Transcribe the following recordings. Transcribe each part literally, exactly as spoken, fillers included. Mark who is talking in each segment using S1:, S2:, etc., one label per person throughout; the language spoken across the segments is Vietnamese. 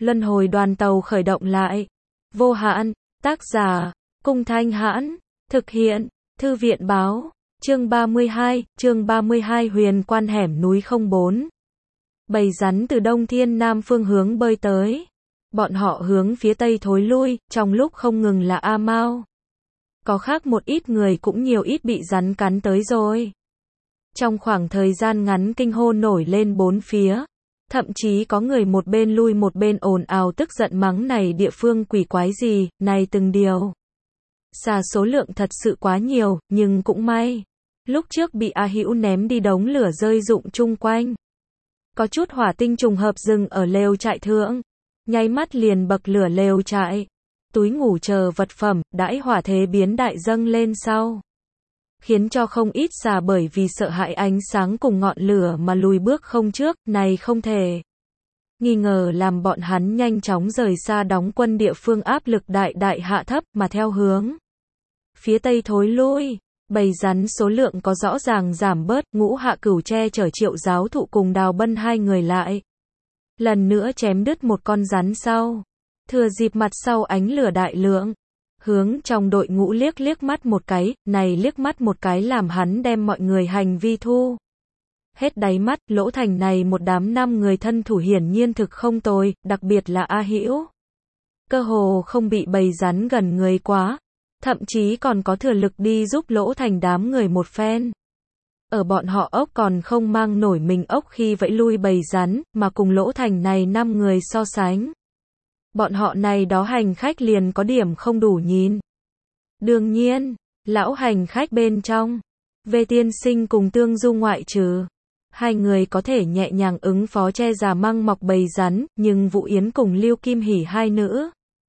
S1: Luân hồi đoàn tàu khởi động lại. Vô hạn, tác giả, Cung Thanh Hãn, thực hiện, Thư viện Báo, chương ba mươi hai, chương ba mươi hai huyền quan hẻm núi không bốn. Bầy rắn từ đông thiên nam phương hướng bơi tới. Bọn họ hướng phía tây thối lui, trong lúc không ngừng là A Mao. Có khác một ít người cũng nhiều ít bị rắn cắn tới rồi. Trong khoảng thời gian ngắn kinh hô nổi lên bốn phía. Thậm chí có người một bên lui một bên ồn ào tức giận mắng này địa phương quỷ quái gì, này từng điều. Xà số lượng thật sự quá nhiều, nhưng cũng may. Lúc trước bị A Hữu ném đi đống lửa rơi rụng chung quanh. Có chút hỏa tinh trùng hợp dừng ở lều trại thượng. Nháy mắt liền bậc lửa lều trại. Túi ngủ chờ vật phẩm, đãi hỏa thế biến đại dâng lên sau. Khiến cho không ít xà bởi vì sợ hãi ánh sáng cùng ngọn lửa mà lùi bước không trước, này không thể. Nghi ngờ làm bọn hắn nhanh chóng rời xa đóng quân địa phương áp lực đại đại hạ thấp mà theo hướng. Phía tây thối lui, bầy rắn số lượng có rõ ràng giảm bớt, Ngũ Hạ Cửu che chở Triệu giáo thụ cùng Đào Bân hai người lại. Lần nữa chém đứt một con rắn sau. Thừa dịp mặt sau ánh lửa đại lượng. Hướng trong đội ngũ liếc liếc mắt một cái, này liếc mắt một cái làm hắn đem mọi người hành vi thu. Hết đáy mắt, Lỗ Thành này một đám năm người thân thủ hiển nhiên thực không tồi, đặc biệt là A Hữu. Cơ hồ không bị bầy rắn gần người quá, thậm chí còn có thừa lực đi giúp Lỗ Thành đám người một phen. Ở bọn họ ốc còn không mang nổi mình ốc khi vẫy lui bầy rắn, mà cùng Lỗ Thành này năm người so sánh. Bọn họ này đó hành khách liền có điểm không đủ nhìn. Đương nhiên, lão hành khách bên trong, về tiên sinh cùng Tương Du ngoại trừ. Hai người có thể nhẹ nhàng ứng phó che già măng mọc bầy rắn, nhưng Vũ Yến cùng Lưu Kim Hỉ hai nữ.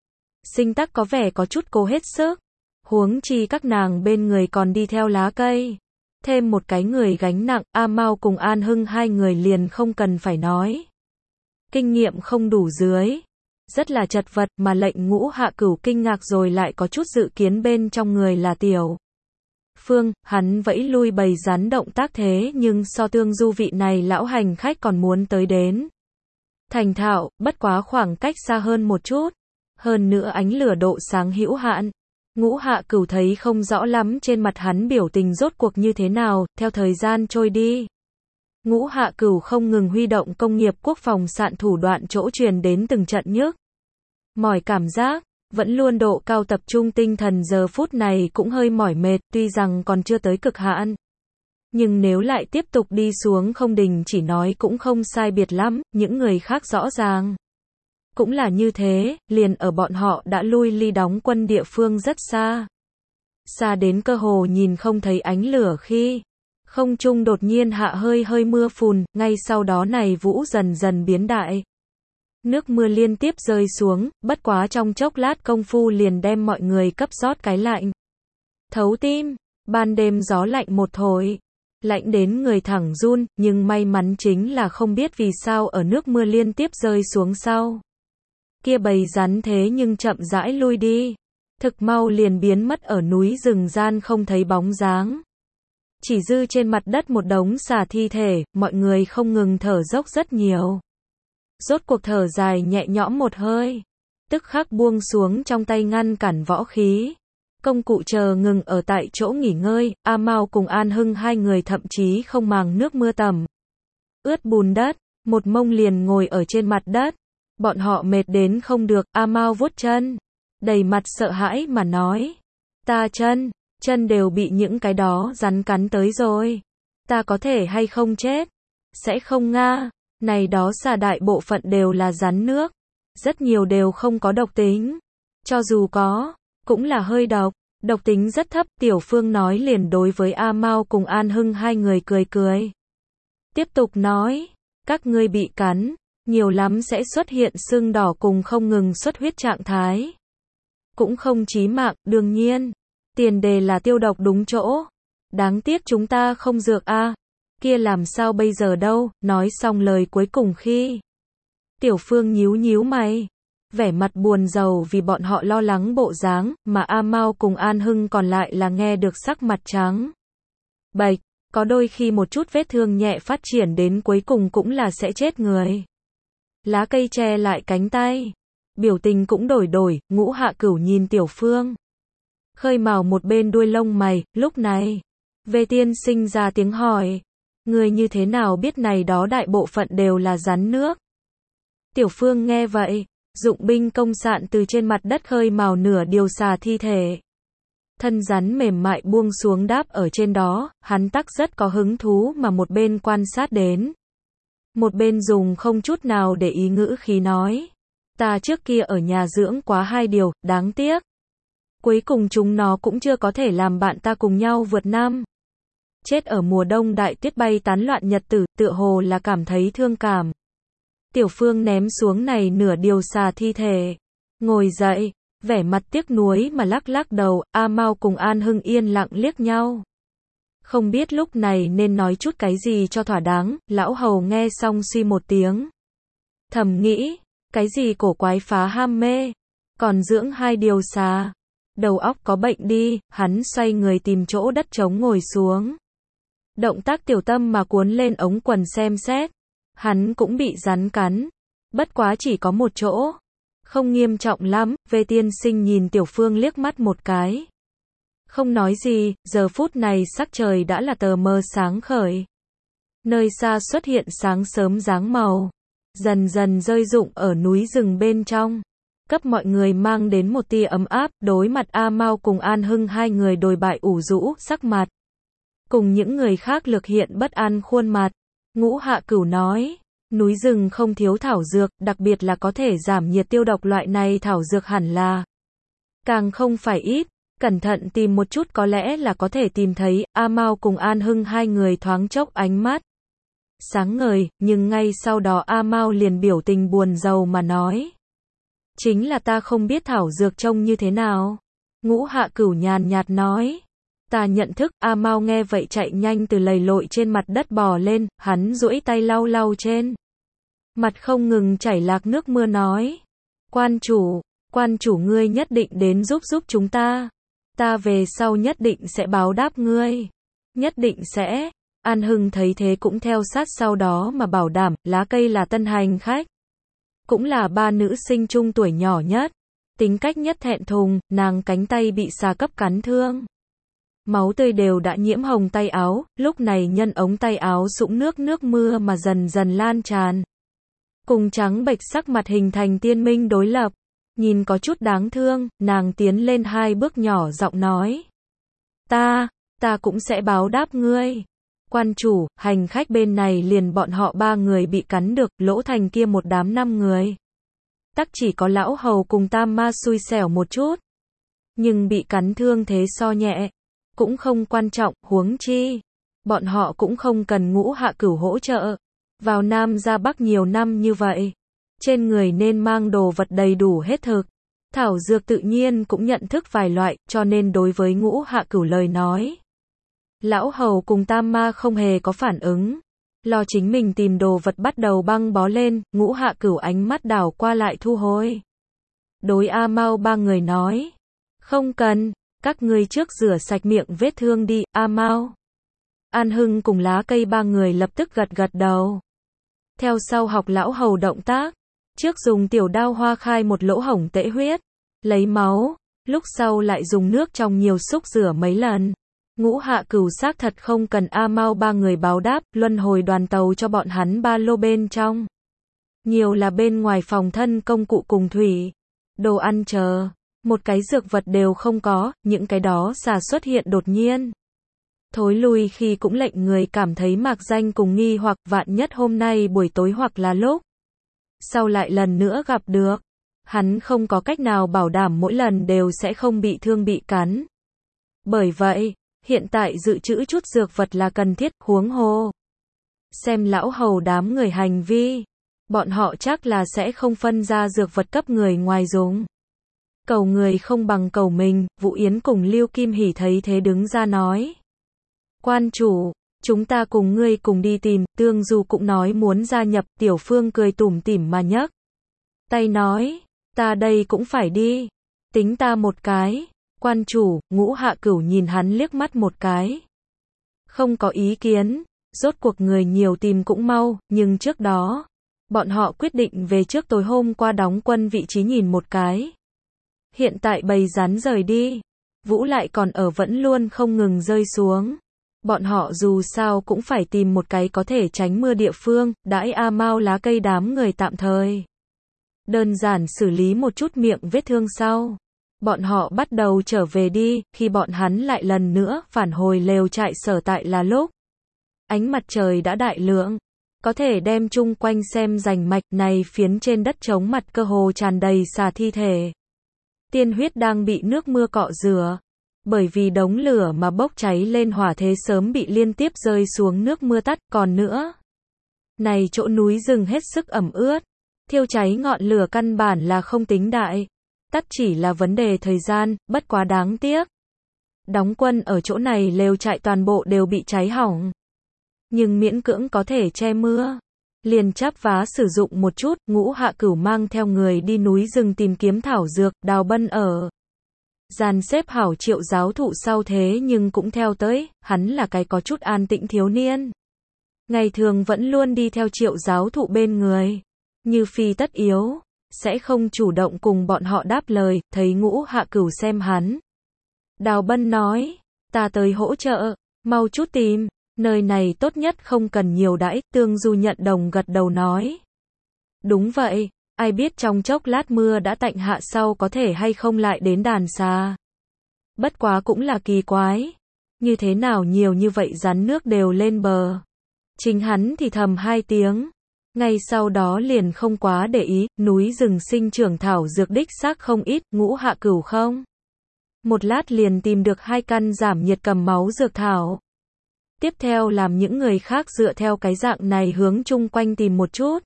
S1: Sinh tắc có vẻ có chút cố hết sức. Huống chi các nàng bên người còn đi theo lá cây. Thêm một cái người gánh nặng, A Mao cùng An Hưng hai người liền không cần phải nói. Kinh nghiệm không đủ dưới. Rất là chật vật mà lệnh Ngũ Hạ Cửu kinh ngạc rồi lại có chút dự kiến bên trong người là Tiểu Phương, hắn vẫy lui bầy rắn động tác thế nhưng so Tương Du vị này lão hành khách còn muốn tới đến. Thành thạo, bất quá khoảng cách xa hơn một chút. Hơn nữa ánh lửa độ sáng hữu hạn. Ngũ Hạ Cửu thấy không rõ lắm trên mặt hắn biểu tình rốt cuộc như thế nào, theo thời gian trôi đi. Ngũ Hạ Cửu không ngừng huy động công nghiệp quốc phòng sạn thủ đoạn chỗ truyền đến từng trận nhức. Mỏi cảm giác, vẫn luôn độ cao tập trung tinh thần giờ phút này cũng hơi mỏi mệt, tuy rằng còn chưa tới cực hạn. Nhưng nếu lại tiếp tục đi xuống không đình chỉ nói cũng không sai biệt lắm, những người khác rõ ràng. Cũng là như thế, liền ở bọn họ đã lui ly đóng quân địa phương rất xa. Xa đến cơ hồ nhìn không thấy ánh lửa khi. Không trung đột nhiên hạ hơi hơi mưa phùn, ngay sau đó này vũ dần dần biến đại. Nước mưa liên tiếp rơi xuống, bất quá trong chốc lát công phu liền đem mọi người cấp rót cái lạnh. Thấu tim, ban đêm gió lạnh một thổi. Lạnh đến người thẳng run, nhưng may mắn chính là không biết vì sao ở nước mưa liên tiếp rơi xuống sau. Kia bầy rắn thế nhưng chậm rãi lui đi. Thực mau liền biến mất ở núi rừng gian không thấy bóng dáng. Chỉ dư trên mặt đất một đống xà thi thể, mọi người không ngừng thở dốc rất nhiều. Rốt cuộc thở dài nhẹ nhõm một hơi. Tức khắc buông xuống trong tay ngăn cản võ khí. Công cụ chờ ngừng ở tại chỗ nghỉ ngơi, A Mao cùng An Hưng hai người thậm chí không màng nước mưa tầm. Ướt bùn đất, một mông liền ngồi ở trên mặt đất. Bọn họ mệt đến không được, A Mao vuốt chân. Đầy mặt sợ hãi mà nói. Ta chân, chân đều bị những cái đó rắn cắn tới rồi. Ta có thể hay không chết? Sẽ không nga. Này đó xà đại bộ phận đều là rắn nước. Rất nhiều đều không có độc tính. Cho dù có, cũng là hơi độc. Độc tính rất thấp, Tiểu Phương nói liền đối với A Mao cùng An Hưng hai người cười cười. Tiếp tục nói, các ngươi bị cắn, nhiều lắm sẽ xuất hiện sưng đỏ cùng không ngừng xuất huyết trạng thái. Cũng không chí mạng, đương nhiên. Tiền đề là tiêu độc đúng chỗ. Đáng tiếc chúng ta không dược a. Kia làm sao bây giờ đâu, nói xong lời cuối cùng khi. Tiểu Phương nhíu nhíu mày. Vẻ mặt buồn rầu vì bọn họ lo lắng bộ dáng, mà A Mao cùng An Hưng còn lại là nghe được sắc mặt trắng. Bạch, có đôi khi một chút vết thương nhẹ phát triển đến cuối cùng cũng là sẽ chết người. lá cây che lại cánh tay. Biểu tình cũng đổi đổi, Ngũ Hạ Cửu nhìn Tiểu Phương. Khơi mào một bên đuôi lông mày, lúc này. Về tiên sinh ra tiếng hỏi. Người như thế nào biết này đó đại bộ phận đều là rắn nước. Tiểu Phương nghe vậy, dụng binh công sạn từ trên mặt đất khơi mào nửa điều xà thi thể. Thân rắn mềm mại buông xuống đáp ở trên đó, hắn tắc rất có hứng thú mà một bên quan sát đến. Một bên dùng không chút nào để ý ngữ khí nói. Ta trước kia ở nhà dưỡng quá hai điều, đáng tiếc. Cuối cùng chúng nó cũng chưa có thể làm bạn ta cùng nhau vượt năm. Chết ở mùa đông đại tuyết bay tán loạn nhật tử, tựa hồ là cảm thấy thương cảm. Tiểu Phương ném xuống này nửa điều xà thi thể. Ngồi dậy, vẻ mặt tiếc nuối mà lắc lắc đầu, A Mao cùng An Hưng yên lặng liếc nhau. Không biết lúc này nên nói chút cái gì cho thỏa đáng, lão hầu nghe xong suy một tiếng. Thầm nghĩ, cái gì cổ quái phá ham mê, còn dưỡng hai điều xà. Đầu óc có bệnh đi, hắn xoay người tìm chỗ đất trống ngồi xuống. Động tác tiểu tâm mà cuốn lên ống quần xem xét. Hắn cũng bị rắn cắn. Bất quá chỉ có một chỗ. Không nghiêm trọng lắm, Về tiên sinh nhìn Tiểu Phương liếc mắt một cái. Không nói gì, giờ phút này sắc trời đã là tờ mờ sáng khởi. Nơi xa xuất hiện sáng sớm dáng màu. Dần dần rơi rụng ở núi rừng bên trong. Cấp mọi người mang đến một tia ấm áp, đối mặt A Mao cùng An Hưng hai người đồi bại ủ rũ, sắc mặt. Cùng những người khác lược hiện bất an khuôn mặt. Ngũ Hạ Cửu nói, núi rừng không thiếu thảo dược, đặc biệt là có thể giảm nhiệt tiêu độc loại này thảo dược hẳn là. Càng không phải ít, cẩn thận tìm một chút có lẽ là có thể tìm thấy, A Mao cùng An Hưng hai người thoáng chốc ánh mắt. Sáng ngời, nhưng ngay sau đó A Mao liền biểu tình buồn rầu mà nói. Chính là ta không biết thảo dược trông như thế nào. Ngũ Hạ Cửu nhàn nhạt nói. Ta nhận thức, A Mao nghe vậy chạy nhanh từ lầy lội trên mặt đất bò lên, hắn duỗi tay lau lau trên. Mặt không ngừng chảy lạc nước mưa nói. Quan chủ, quan chủ ngươi nhất định đến giúp giúp chúng ta. Ta về sau nhất định sẽ báo đáp ngươi. Nhất định sẽ. An Hưng thấy thế cũng theo sát sau đó mà bảo đảm, lá cây là tân hành khách. Cũng là ba nữ sinh trung tuổi nhỏ nhất. Tính cách nhất thẹn thùng, nàng cánh tay bị xà cấp cắn thương. Máu tươi đều đã nhiễm hồng tay áo, lúc này nhân ống tay áo sũng nước nước mưa mà dần dần lan tràn. Cùng trắng bệch sắc mặt hình thành tiên minh đối lập. Nhìn có chút đáng thương, nàng tiến lên hai bước nhỏ giọng nói. Ta, ta cũng sẽ báo đáp ngươi. Quan chủ, hành khách bên này liền bọn họ ba người bị cắn được, lỗ thành kia một đám năm người. Tắc chỉ có lão hầu cùng tam ma xui xẻo một chút. Nhưng bị cắn thương thế so nhẹ. Cũng không quan trọng, huống chi. Bọn họ cũng không cần Ngũ Hạ Cửu hỗ trợ. Vào Nam ra Bắc nhiều năm như vậy. Trên người nên mang đồ vật đầy đủ hết thực. Thảo dược tự nhiên cũng nhận thức vài loại, cho nên đối với Ngũ Hạ Cửu lời nói. Lão hầu cùng tam ma không hề có phản ứng. Lo chính mình tìm đồ vật bắt đầu băng bó lên, Ngũ Hạ Cửu ánh mắt đảo qua lại thu hồi. Đối A Mao ba người nói. Không cần, các ngươi trước rửa sạch miệng vết thương đi, A Mao. An Hưng cùng lá cây ba người lập tức gật gật đầu. Theo sau học lão hầu động tác. Trước dùng tiểu đao hoa khai một lỗ hổng tễ huyết. Lấy máu. Lúc sau lại dùng nước trong nhiều xúc rửa mấy lần. Ngũ Hạ Cửu xác thật không cần A Mao ba người báo đáp, luân hồi đoàn tàu cho bọn hắn ba lô bên trong. Nhiều là bên ngoài phòng thân công cụ cùng thủy. Đồ ăn chờ. Một cái dược vật đều không có, những cái đó xà xuất hiện đột nhiên. Thối lui khi cũng lệnh người cảm thấy mạc danh cùng nghi hoặc vạn nhất hôm nay buổi tối hoặc là lúc. Sau lại lần nữa gặp được. Hắn không có cách nào bảo đảm mỗi lần đều sẽ không bị thương bị cắn. Bởi vậy, hiện tại dự trữ chút dược vật là cần thiết, huống hồ. Xem lão hầu đám người hành vi. Bọn họ chắc là sẽ không phân ra dược vật cấp người ngoài dùng. Cầu người không bằng cầu mình, Vũ Yến cùng Lưu Kim Hỷ thấy thế đứng ra nói. Quan chủ, chúng ta cùng ngươi cùng đi tìm, Tương Du cũng nói muốn gia nhập, Tiểu Phương cười tủm tỉm mà nhấc tay nói, ta đây cũng phải đi, tính ta một cái. Quan chủ, Ngũ Hạ Cửu nhìn hắn liếc mắt một cái. Không có ý kiến, rốt cuộc người nhiều tìm cũng mau, nhưng trước đó, Bọn họ quyết định về trước tối hôm qua đóng quân vị trí nhìn một cái. Hiện tại bầy rắn rời đi, vũ lại còn ở vẫn luôn không ngừng rơi xuống. Bọn họ dù sao cũng phải tìm một cái có thể tránh mưa địa phương, đãi A Mao lá cây đám người tạm thời. Đơn giản xử lý một chút miệng vết thương sau. Bọn họ bắt đầu trở về đi, khi bọn hắn lại lần nữa phản hồi lều trại sở tại là lúc. Ánh mặt trời đã đại lượng, có thể đem chung quanh xem rành mạch này phiến trên đất trống mặt cơ hồ tràn đầy xà thi thể. Tiên huyết đang bị nước mưa cọ rửa. Bởi vì đống lửa mà bốc cháy lên hỏa thế sớm bị liên tiếp rơi xuống nước mưa tắt, còn nữa. Này chỗ núi rừng hết sức ẩm ướt. Thiêu cháy ngọn lửa căn bản là không tính đại. Tắt chỉ là vấn đề thời gian, bất quá đáng tiếc. Đóng quân ở chỗ này lều trại toàn bộ đều bị cháy hỏng. Nhưng miễn cưỡng có thể che mưa. Liền chắp vá sử dụng một chút, Ngũ Hạ Cửu mang theo người đi núi rừng tìm kiếm thảo dược, Đào Bân ở. Dàn xếp hảo Triệu giáo thụ sau thế nhưng cũng theo tới, hắn là cái có chút an tĩnh thiếu niên. Ngày thường vẫn luôn đi theo Triệu giáo thụ bên người. Như phi tất yếu, sẽ không chủ động cùng bọn họ đáp lời, thấy Ngũ Hạ Cửu xem hắn. Đào Bân nói, ta tới hỗ trợ, mau chút tìm, nơi này tốt nhất không cần nhiều đãi, Tương Du nhận đồng gật đầu nói. Đúng vậy, ai biết trong chốc lát mưa đã tạnh hạ sau có thể hay không lại đến đàn xà. Bất quá cũng là kỳ quái, như thế nào nhiều như vậy rắn nước đều lên bờ. Chính hắn thì thầm hai tiếng. Ngay sau đó liền không quá để ý, núi rừng sinh trưởng thảo dược đích xác không ít, Ngũ Hạ Cửu không. Một lát liền tìm được hai căn giảm nhiệt cầm máu dược thảo. Tiếp theo làm những người khác dựa theo cái dạng này hướng chung quanh tìm một chút.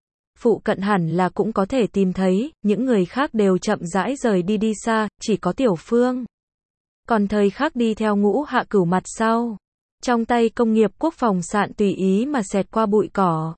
S1: Phụ cận hẳn là cũng có thể tìm thấy, những người khác đều chậm rãi rời đi đi xa, chỉ có Tiểu Phương. Còn thời khắc đi theo Ngũ Hạ Cửu mặt sau. Trong tay công nghiệp quốc phòng sạn tùy ý mà xẹt qua bụi cỏ.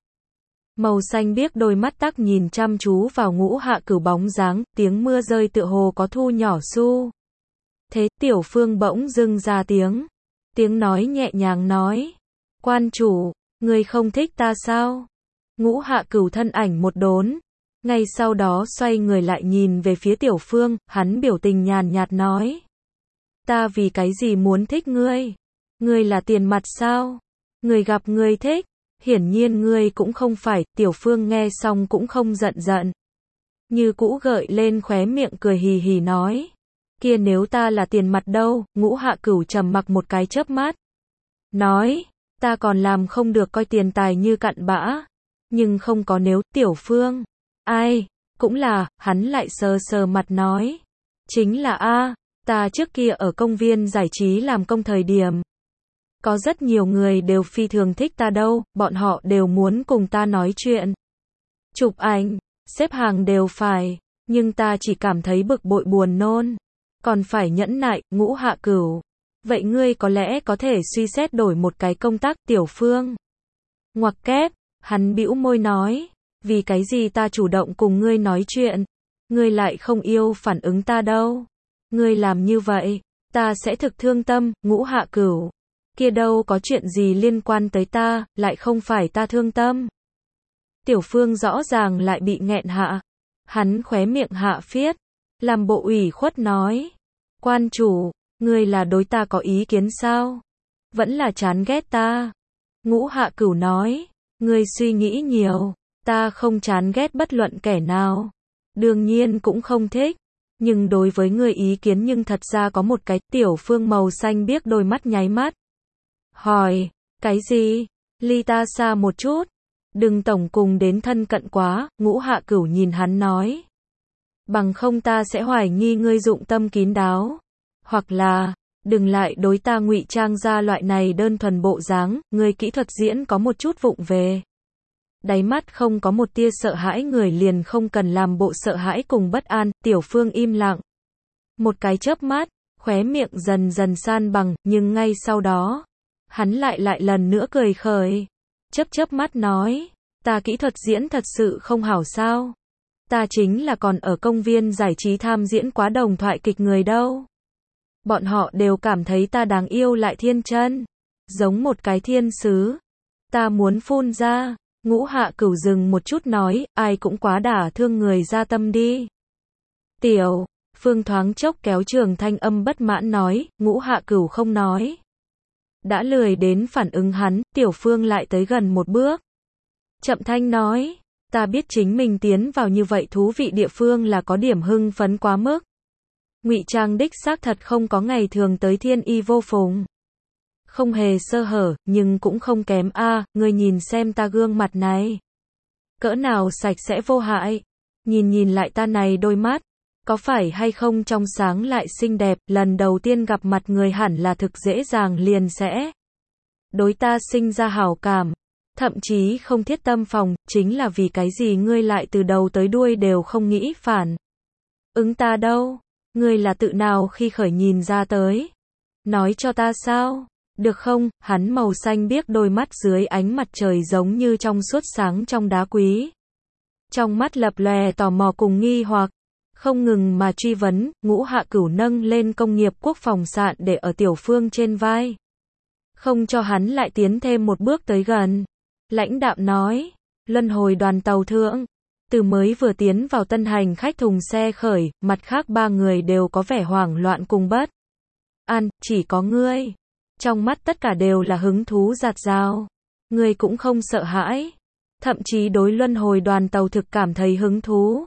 S1: Màu xanh biếc đôi mắt tắc nhìn chăm chú vào Ngũ Hạ Cửu bóng dáng, tiếng mưa rơi tựa hồ có thu nhỏ su. Thế Tiểu Phương bỗng dưng ra tiếng. Tiếng nói nhẹ nhàng nói. Quan chủ, người không thích ta sao? Ngũ Hạ Cửu thân ảnh một đốn. Ngay sau đó xoay người lại nhìn về phía Tiểu Phương, hắn biểu tình nhàn nhạt nói. Ta vì cái gì muốn thích ngươi? Ngươi là tiền mặt sao? Người gặp ngươi thích. Hiển nhiên ngươi cũng không phải, Tiểu Phương nghe xong cũng không giận giận. Như cũ gợi lên khóe miệng cười hì hì nói. Kia nếu ta là tiền mặt đâu, Ngũ Hạ Cửu trầm mặc một cái chớp mắt. Nói, ta còn làm không được coi tiền tài như cặn bã. Nhưng không có nếu, Tiểu Phương. Ai, cũng là, hắn lại sờ sờ mặt nói. Chính là a, ta trước kia ở công viên giải trí làm công thời điểm. Có rất nhiều người đều phi thường thích ta đâu, bọn họ đều muốn cùng ta nói chuyện. Chụp ảnh, xếp hàng đều phải, nhưng ta chỉ cảm thấy bực bội buồn nôn. Còn phải nhẫn nại, Ngũ Hạ Cửu. Vậy ngươi có lẽ có thể suy xét đổi một cái công tác, Tiểu Phương. Ngoặc kép, hắn bĩu môi nói. Vì cái gì ta chủ động cùng ngươi nói chuyện, ngươi lại không yêu phản ứng ta đâu. Ngươi làm như vậy, ta sẽ thực thương tâm, Ngũ Hạ Cửu. Kia đâu có chuyện gì liên quan tới ta, lại không phải ta thương tâm. Tiểu Phương rõ ràng lại bị nghẹn hạ. Hắn khóe miệng hạ phiết, làm bộ ủy khuất nói. Quan chủ, ngươi là đối ta có ý kiến sao? Vẫn là chán ghét ta? Ngũ Hạ Cửu nói, ngươi suy nghĩ nhiều, ta không chán ghét bất luận kẻ nào. Đương nhiên cũng không thích. Nhưng đối với ngươi ý kiến nhưng thật ra có một cái. Tiểu Phương màu xanh biếc đôi mắt nháy mắt. Hỏi, cái gì? Ly ta xa một chút. Đừng tổng cùng đến thân cận quá, Ngũ Hạ Cửu nhìn hắn nói. Bằng không ta sẽ hoài nghi ngươi dụng tâm kín đáo. Hoặc là, đừng lại đối ta ngụy trang ra loại này đơn thuần bộ dáng, ngươi kỹ thuật diễn có một chút vụng về. Đáy mắt không có một tia sợ hãi người liền không cần làm bộ sợ hãi cùng bất an, Tiểu Phương im lặng. Một cái chớp mắt, khóe miệng dần dần san bằng, nhưng ngay sau đó, hắn lại lại lần nữa cười khởi. Chớp chớp mắt nói, ta kỹ thuật diễn thật sự không hảo sao? Ta chính là còn ở công viên giải trí tham diễn quá đồng thoại kịch người đâu. Bọn họ đều cảm thấy ta đáng yêu lại thiên chân, giống một cái thiên sứ. Ta muốn phun ra. Ngũ Hạ Cửu dừng một chút nói, ai cũng quá đả thương người ra tâm đi. Tiểu Phương thoáng chốc kéo trường thanh âm bất mãn nói, Ngũ Hạ Cửu không nói. Đã lười đến phản ứng hắn, Tiểu Phương lại tới gần một bước. Chậm thanh nói, ta biết chính mình tiến vào như vậy thú vị địa phương là có điểm hưng phấn quá mức. Ngụy trang đích xác thật không có ngày thường tới thiên y vô phùng. Không hề sơ hở, nhưng cũng không kém a, à, ngươi nhìn xem ta gương mặt này. Cỡ nào sạch sẽ vô hại. Nhìn nhìn lại ta này đôi mắt. Có phải hay không trong sáng lại xinh đẹp, lần đầu tiên gặp mặt người hẳn là thực dễ dàng liền sẽ đối ta sinh ra hảo cảm. Thậm chí không thiết tâm phòng, chính là vì cái gì ngươi lại từ đầu tới đuôi đều không nghĩ phản ứng ta đâu. Ngươi là tự nào khi khởi nhìn ra tới. Nói cho ta sao, được không? Hắn màu xanh biếc đôi mắt dưới ánh mặt trời giống như trong suốt sáng trong đá quý. Trong mắt lập lòe tò mò cùng nghi hoặc. Không ngừng mà truy vấn, Ngũ Hạ Cửu nâng lên công nghiệp quốc phòng sạn để ở Tiểu Phương trên vai. Không cho hắn lại tiến thêm một bước tới gần. Lãnh đạm nói, luân hồi đoàn tàu thượng. Từ mới vừa tiến vào tân hành khách thùng xe khởi, mặt khác ba người đều có vẻ hoảng loạn cùng bất an, chỉ có ngươi. Trong mắt tất cả đều là hứng thú dạt dào. Ngươi cũng không sợ hãi. Thậm chí đối luân hồi đoàn tàu thực cảm thấy hứng thú.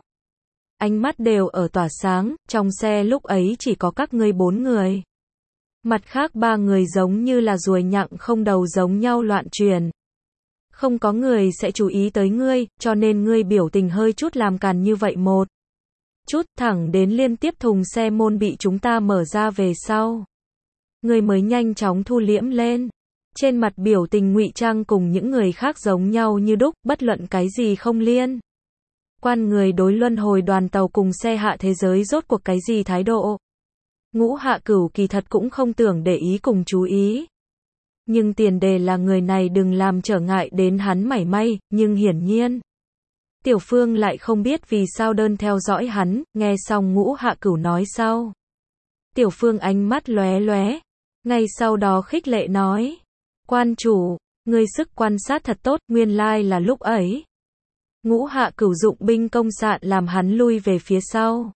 S1: Ánh mắt đều ở tỏa sáng, trong xe lúc ấy chỉ có các ngươi bốn người. Mặt khác ba người giống như là ruồi nhặng không đầu giống nhau loạn truyền. Không có người sẽ chú ý tới ngươi, cho nên ngươi biểu tình hơi chút làm càn như vậy một chút, thẳng đến liên tiếp thùng xe môn bị chúng ta mở ra về sau. Ngươi mới nhanh chóng thu liễm lên. Trên mặt biểu tình ngụy trang cùng những người khác giống nhau như đúc, bất luận cái gì không liên quan người đối luân hồi đoàn tàu cùng xe hạ thế giới rốt cuộc cái gì thái độ. Ngũ Hạ Cửu kỳ thật cũng không tưởng để ý cùng chú ý. Nhưng tiền đề là người này đừng làm trở ngại đến hắn mảy may, nhưng hiển nhiên. Tiểu Phương lại không biết vì sao đơn theo dõi hắn, nghe xong Ngũ Hạ Cửu nói sau. Tiểu Phương ánh mắt lóe lóe, ngay sau đó khích lệ nói. Quan chủ, ngươi sức quan sát thật tốt, nguyên lai là lúc ấy. Ngũ Hạ Cửu dụng binh công sạn làm hắn lui về phía sau.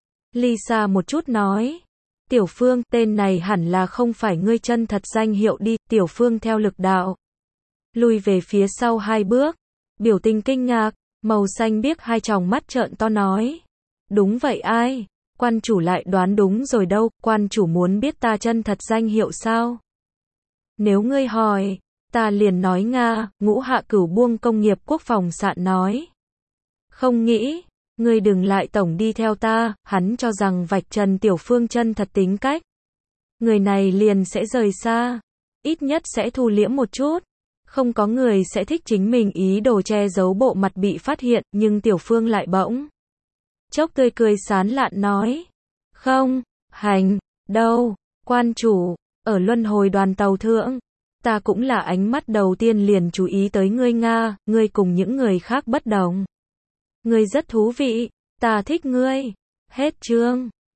S1: Lisa một chút nói. Tiểu Phương, tên này hẳn là không phải ngươi chân thật danh hiệu đi. Tiểu Phương theo lực đạo lui về phía sau hai bước, biểu tình kinh ngạc, màu xanh biếc hai tròng mắt trợn to nói. Đúng vậy ai? Quan chủ lại đoán đúng rồi đâu, quan chủ muốn biết ta chân thật danh hiệu sao? Nếu ngươi hỏi, ta liền nói Nga. Ngũ Hạ Cửu buông công nghiệp quốc phòng sạn nói. Không nghĩ, ngươi đừng lại tổng đi theo ta. Hắn cho rằng vạch trần Tiểu Phương chân thật tính cách. Người này liền sẽ rời xa, ít nhất sẽ thu liễm một chút. Không có người sẽ thích chính mình ý đồ che giấu bộ mặt bị phát hiện, nhưng Tiểu Phương lại bỗng chốc tươi cười sán lạn nói. Không, hành, đâu, quan chủ, ở luân hồi đoàn tàu thượng. Ta cũng là ánh mắt đầu tiên liền chú ý tới ngươi Nga, ngươi cùng những người khác bất đồng. Ngươi rất thú vị, ta thích ngươi. Hết chương.